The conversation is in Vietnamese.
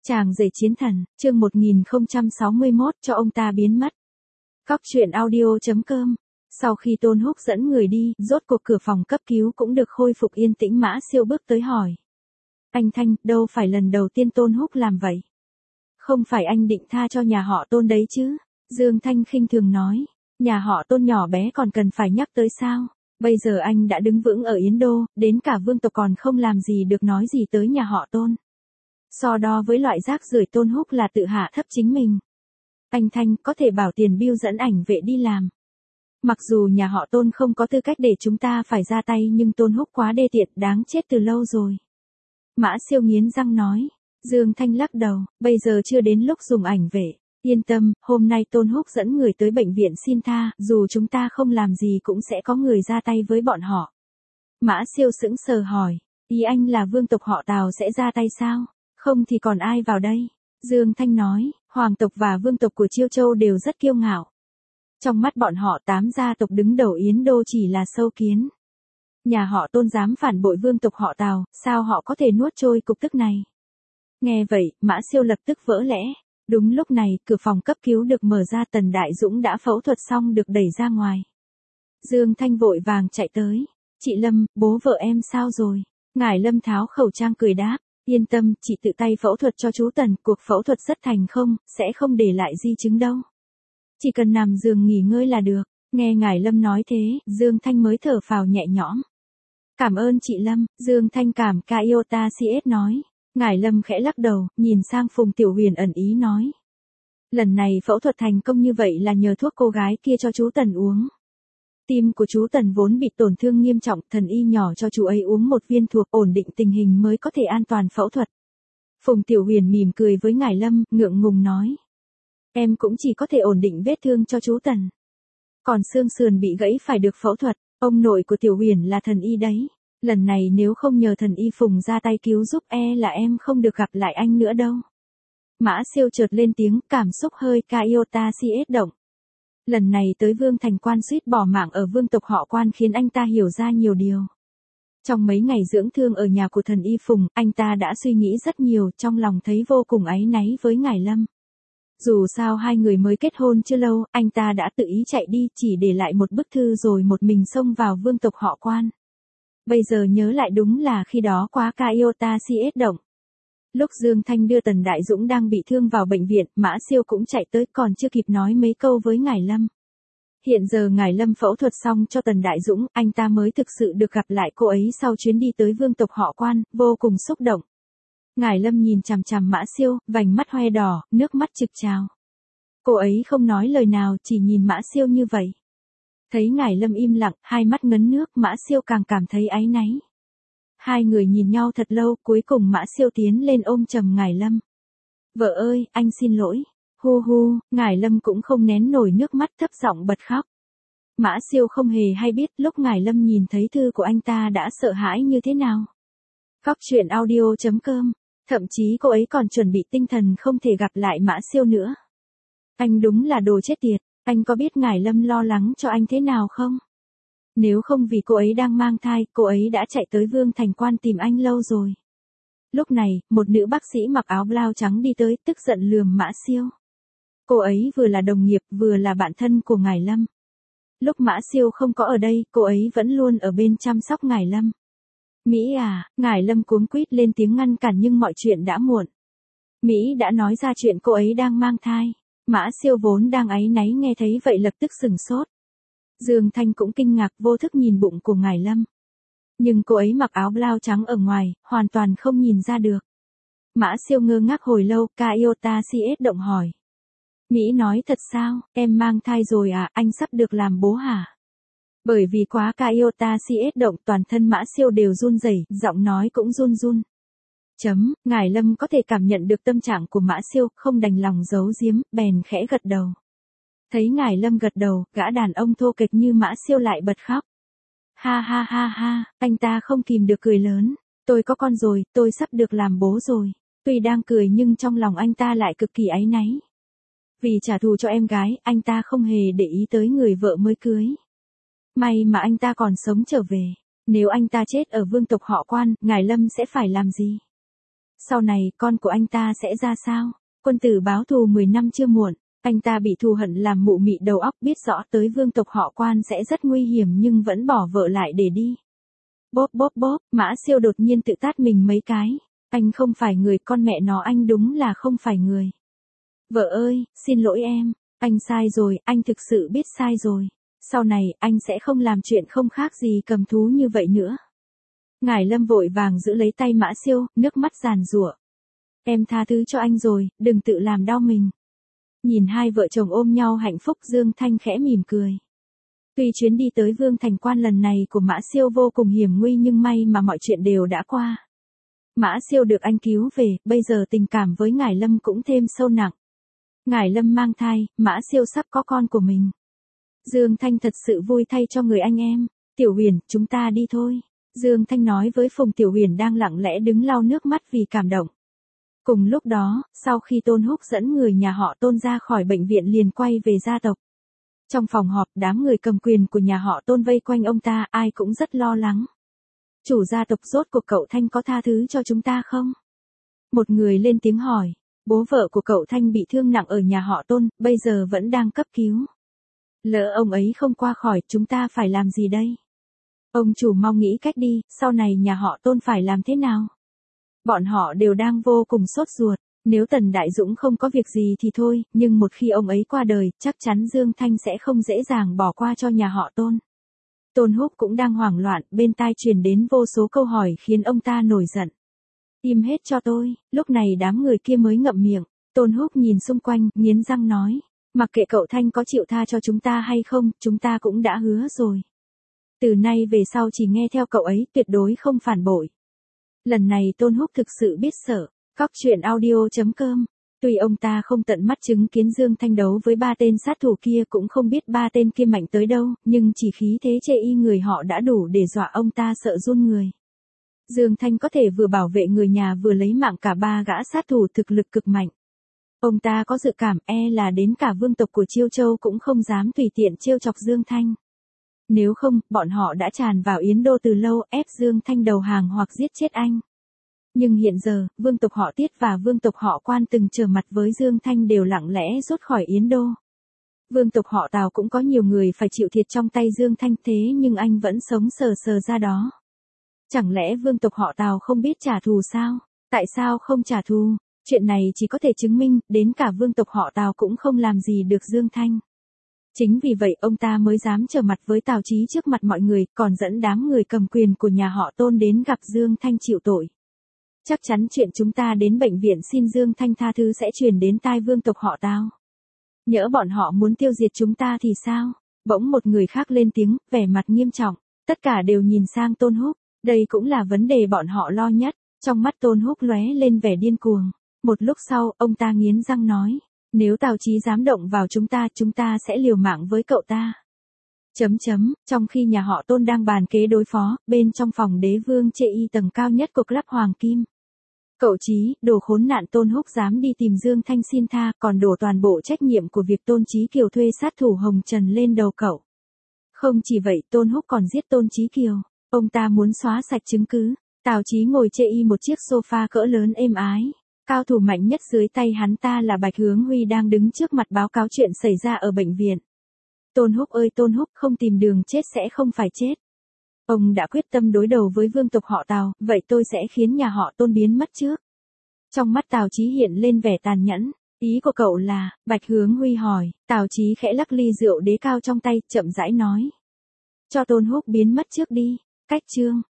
Chàng rể chiến thần, chương 1061 cho ông ta biến mất. Cóc truyện audio.com. Sau khi Tôn Húc dẫn người đi, rốt cuộc cửa phòng cấp cứu cũng được khôi phục yên tĩnh. Mã Siêu bước tới hỏi. Anh Thanh, đâu phải lần đầu tiên Tôn Húc làm vậy. Không phải anh định tha cho nhà họ Tôn đấy chứ? Dương Thanh khinh thường nói. Nhà họ Tôn nhỏ bé còn cần phải nhắc tới sao? Bây giờ anh đã đứng vững ở Yến Đô, đến cả vương tộc còn không làm gì được nói gì tới nhà họ Tôn. So đo với loại rác rưởi, Tôn Húc là tự hạ thấp chính mình. Anh Thanh có thể bảo tiền bill dẫn ảnh vệ đi làm. Mặc dù nhà họ Tôn không có tư cách để chúng ta phải ra tay, nhưng Tôn Húc quá đê tiện, đáng chết từ lâu rồi. Mã Siêu nghiến răng nói. Dương Thanh lắc đầu, bây giờ chưa đến lúc dùng ảnh vệ. Yên tâm, hôm nay Tôn Húc dẫn người tới bệnh viện xin tha, dù chúng ta không làm gì cũng sẽ có người ra tay với bọn họ. Mã Siêu sững sờ hỏi, ý anh là vương tộc họ Tào sẽ ra tay sao? Không thì còn ai vào đây? Dương Thanh nói, hoàng tộc và vương tộc của Chiêu Châu đều rất kiêu ngạo. Trong mắt bọn họ 8 gia tộc đứng đầu Yến Đô chỉ là sâu kiến. Nhà họ Tôn dám phản bội vương tộc họ Tào, sao họ có thể nuốt trôi cục tức này? Nghe vậy, Mã Siêu lập tức vỡ lẽ. Đúng lúc này, cửa phòng cấp cứu được mở ra, Tần Đại Dũng đã phẫu thuật xong được đẩy ra ngoài. Dương Thanh vội vàng chạy tới. Chị Lâm, bố vợ em sao rồi? Ngải Lâm tháo khẩu trang cười đáp. Yên tâm, chị tự tay phẫu thuật cho chú Tần, cuộc phẫu thuật rất thành công, sẽ không để lại di chứng đâu. Chỉ cần nằm giường nghỉ ngơi là được. Nghe Ngải Lâm nói thế, Dương Thanh mới thở phào nhẹ nhõm. Cảm ơn chị Lâm, Dương Thanh cảm Kaiota CS nói. Ngải Lâm khẽ lắc đầu, nhìn sang Phùng Tiểu Huyền ẩn ý nói. Lần này phẫu thuật thành công như vậy là nhờ thuốc cô gái kia cho chú Tần uống. Tim của chú Tần vốn bị tổn thương nghiêm trọng, thần y nhỏ cho chú ấy uống một viên thuốc ổn định tình hình mới có thể an toàn phẫu thuật. Phùng Tiểu Huyền mỉm cười với Ngải Lâm, ngượng ngùng nói. Em cũng chỉ có thể ổn định vết thương cho chú Tần. Còn xương sườn bị gãy phải được phẫu thuật, ông nội của Tiểu Huyền là thần y đấy. Lần này nếu không nhờ thần y Phùng ra tay cứu giúp là em không được gặp lại anh nữa đâu. Mã Siêu chợt lên tiếng, cảm xúc hơi Kaiota CS động. Lần này tới Vương Thành Quan suýt bỏ mạng ở vương tộc họ Quan khiến anh ta hiểu ra nhiều điều. Trong mấy ngày dưỡng thương ở nhà của thần y Phùng, anh ta đã suy nghĩ rất nhiều, trong lòng thấy vô cùng áy náy với Ngải Lâm. Dù sao hai người mới kết hôn chưa lâu, anh ta đã tự ý chạy đi, chỉ để lại một bức thư rồi một mình xông vào vương tộc họ Quan. Bây giờ nhớ lại đúng là khi đó quá Kaiota CS động. Lúc Dương Thanh đưa Tần Đại Dũng đang bị thương vào bệnh viện, Mã Siêu cũng chạy tới, còn chưa kịp nói mấy câu với Ngải Lâm. Hiện giờ Ngải Lâm phẫu thuật xong cho Tần Đại Dũng, anh ta mới thực sự được gặp lại cô ấy sau chuyến đi tới vương tộc họ Quan, vô cùng xúc động. Ngải Lâm nhìn chằm chằm Mã Siêu, vành mắt hoe đỏ, nước mắt trực trào. Cô ấy không nói lời nào, chỉ nhìn Mã Siêu như vậy. Thấy Ngải Lâm im lặng, hai mắt ngấn nước, Mã Siêu càng cảm thấy áy náy. Hai người nhìn nhau thật lâu, cuối cùng Mã Siêu tiến lên ôm chầm Ngải Lâm. Vợ ơi, anh xin lỗi. Hu hu, Ngải Lâm cũng không nén nổi nước mắt, thấp giọng bật khóc. Mã Siêu không hề hay biết lúc Ngải Lâm nhìn thấy thư của anh ta đã sợ hãi như thế nào. Cóc truyện audio.com. Thậm chí cô ấy còn chuẩn bị tinh thần không thể gặp lại Mã Siêu nữa. Anh đúng là đồ chết tiệt, anh có biết Ngải Lâm lo lắng cho anh thế nào không? Nếu không vì cô ấy đang mang thai, cô ấy đã chạy tới Vương Thành Quan tìm anh lâu rồi. Lúc này, một nữ bác sĩ mặc áo blau trắng đi tới, tức giận lườm Mã Siêu. Cô ấy vừa là đồng nghiệp, vừa là bạn thân của Ngải Lâm. Lúc Mã Siêu không có ở đây, cô ấy vẫn luôn ở bên chăm sóc Ngải Lâm. Mỹ à, Ngải Lâm cuống quýt lên tiếng ngăn cản nhưng mọi chuyện đã muộn. Mỹ đã nói ra chuyện cô ấy đang mang thai. Mã Siêu vốn đang áy náy nghe thấy vậy lập tức sửng sốt. Dương Thanh cũng kinh ngạc vô thức nhìn bụng của Ngải Lâm. Nhưng cô ấy mặc áo blau trắng ở ngoài, hoàn toàn không nhìn ra được. Mã Siêu ngơ ngác hồi lâu, Kaiota CS động hỏi. Mỹ nói thật sao, em mang thai rồi à, anh sắp được làm bố hả? Bởi vì quá Kaiota CS động, toàn thân Mã Siêu đều run rẩy, giọng nói cũng run run. Ngải Lâm có thể cảm nhận được tâm trạng của Mã Siêu, không đành lòng giấu giếm, bèn khẽ gật đầu. Thấy Ngải Lâm gật đầu, gã đàn ông thô kệch như Mã Siêu lại bật khóc. Ha ha ha ha, anh ta không kìm được cười lớn. Tôi có con rồi, tôi sắp được làm bố rồi. Tuy đang cười nhưng trong lòng anh ta lại cực kỳ áy náy. Vì trả thù cho em gái, anh ta không hề để ý tới người vợ mới cưới. May mà anh ta còn sống trở về. Nếu anh ta chết ở vương tộc họ Quan, Ngải Lâm sẽ phải làm gì? Sau này con của anh ta sẽ ra sao? Quân tử báo thù 10 năm chưa muộn. Anh ta bị thù hận làm mụ mị đầu óc, biết rõ tới vương tộc họ Quan sẽ rất nguy hiểm nhưng vẫn bỏ vợ lại để đi. Bốp bốp bốp, Mã Siêu đột nhiên tự tát mình mấy cái. Anh không phải người, con mẹ nó anh đúng là không phải người. Vợ ơi, xin lỗi em, anh sai rồi, anh thực sự biết sai rồi. Sau này, anh sẽ không làm chuyện không khác gì cầm thú như vậy nữa. Ngải Lâm vội vàng giữ lấy tay Mã Siêu, nước mắt giàn giụa. Em tha thứ cho anh rồi, đừng tự làm đau mình. Nhìn hai vợ chồng ôm nhau hạnh phúc, Dương Thanh khẽ mỉm cười. Tuy chuyến đi tới Vương Thành Quan lần này của Mã Siêu vô cùng hiểm nguy nhưng may mà mọi chuyện đều đã qua. Mã Siêu được anh cứu về, bây giờ tình cảm với Ngải Lâm cũng thêm sâu nặng. Ngải Lâm mang thai, Mã Siêu sắp có con của mình. Dương Thanh thật sự vui thay cho người anh em. Tiểu Huyền, chúng ta đi thôi. Dương Thanh nói với Phùng Tiểu Huyền đang lặng lẽ đứng lau nước mắt vì cảm động. Cùng lúc đó, sau khi Tôn Húc dẫn người nhà họ Tôn ra khỏi bệnh viện liền quay về gia tộc. Trong phòng họp, đám người cầm quyền của nhà họ Tôn vây quanh ông ta, ai cũng rất lo lắng. Chủ gia tộc, rốt cuộc cậu Thanh có tha thứ cho chúng ta không? Một người lên tiếng hỏi. Bố vợ của cậu Thanh bị thương nặng ở nhà họ Tôn, bây giờ vẫn đang cấp cứu. Lỡ ông ấy không qua khỏi, chúng ta phải làm gì đây? Ông chủ mau nghĩ cách đi, sau này nhà họ Tôn phải làm thế nào? Bọn họ đều đang vô cùng sốt ruột. Nếu Tần Đại Dũng không có việc gì thì thôi, nhưng một khi ông ấy qua đời, chắc chắn Dương Thanh sẽ không dễ dàng bỏ qua cho nhà họ Tôn. Tôn Húc cũng đang hoảng loạn, bên tai truyền đến vô số câu hỏi khiến ông ta nổi giận. Im hết cho tôi, lúc này đám người kia mới ngậm miệng. Tôn Húc nhìn xung quanh, nghiến răng nói. Mặc kệ cậu Thanh có chịu tha cho chúng ta hay không, chúng ta cũng đã hứa rồi. Từ nay về sau chỉ nghe theo cậu ấy, tuyệt đối không phản bội. Lần này Tôn Húc thực sự biết sợ. Cóc truyện audio.com. Tuy ông ta không tận mắt chứng kiến Dương Thanh đấu với ba tên sát thủ kia, cũng không biết ba tên kia mạnh tới đâu, nhưng chỉ khí thế chê y người họ đã đủ để dọa ông ta sợ run người. Dương Thanh có thể vừa bảo vệ người nhà vừa lấy mạng cả ba gã sát thủ, thực lực cực mạnh. Ông ta có dự cảm là đến cả vương tộc của Chiêu Châu cũng không dám tùy tiện trêu chọc Dương Thanh. Nếu không, bọn họ đã tràn vào Yến Đô từ lâu, ép Dương Thanh đầu hàng hoặc giết chết anh. Nhưng hiện giờ, vương tộc họ Tiết và vương tộc họ Quan từng trở mặt với Dương Thanh đều lặng lẽ rút khỏi Yến Đô. Vương tộc họ Tào cũng có nhiều người phải chịu thiệt trong tay Dương Thanh, thế nhưng anh vẫn sống sờ sờ ra đó. Chẳng lẽ vương tộc họ Tào không biết trả thù sao? Tại sao không trả thù? Chuyện này chỉ có thể chứng minh, đến cả vương tộc họ Tào cũng không làm gì được Dương Thanh. Chính vì vậy ông ta mới dám trở mặt với Tào Chí trước mặt mọi người, còn dẫn đám người cầm quyền của nhà họ Tôn đến gặp Dương Thanh chịu tội. Chắc chắn chuyện chúng ta đến bệnh viện xin Dương Thanh tha thứ sẽ truyền đến tai vương tộc họ Tào. Nhỡ bọn họ muốn tiêu diệt chúng ta thì sao? Bỗng một người khác lên tiếng, vẻ mặt nghiêm trọng. Tất cả đều nhìn sang Tôn Húc. Đây cũng là vấn đề bọn họ lo nhất. Trong mắt Tôn Húc lóe lên vẻ điên cuồng. Một lúc sau, ông ta nghiến răng nói. Nếu Tào Chí dám động vào chúng ta sẽ liều mạng với cậu ta. Trong khi nhà họ Tôn đang bàn kế đối phó, bên trong phòng đế vương chê y tầng cao nhất của Club Hoàng Kim. Cậu Chí, đồ khốn nạn, Tôn Húc dám đi tìm Dương Thanh xin tha, còn đổ toàn bộ trách nhiệm của việc Tôn Chí Kiều thuê sát thủ Hồng Trần lên đầu cậu. Không chỉ vậy, Tôn Húc còn giết Tôn Chí Kiều. Ông ta muốn xóa sạch chứng cứ. Tào Chí ngồi chê y một chiếc sofa cỡ lớn êm ái. Cao thủ mạnh nhất dưới tay hắn ta là Bạch Hướng Huy đang đứng trước mặt báo cáo chuyện xảy ra ở bệnh viện. Tôn Húc ơi Tôn Húc, không tìm đường chết sẽ không phải chết. Ông đã quyết tâm đối đầu với vương tộc họ Tào, vậy tôi sẽ khiến nhà họ Tôn biến mất trước. Trong mắt Tào Chí hiện lên vẻ tàn nhẫn. Ý của cậu là, Bạch Hướng Huy hỏi. Tào Chí khẽ lắc ly rượu đế cao trong tay, chậm rãi nói. Cho Tôn Húc biến mất trước đi. Cách chương.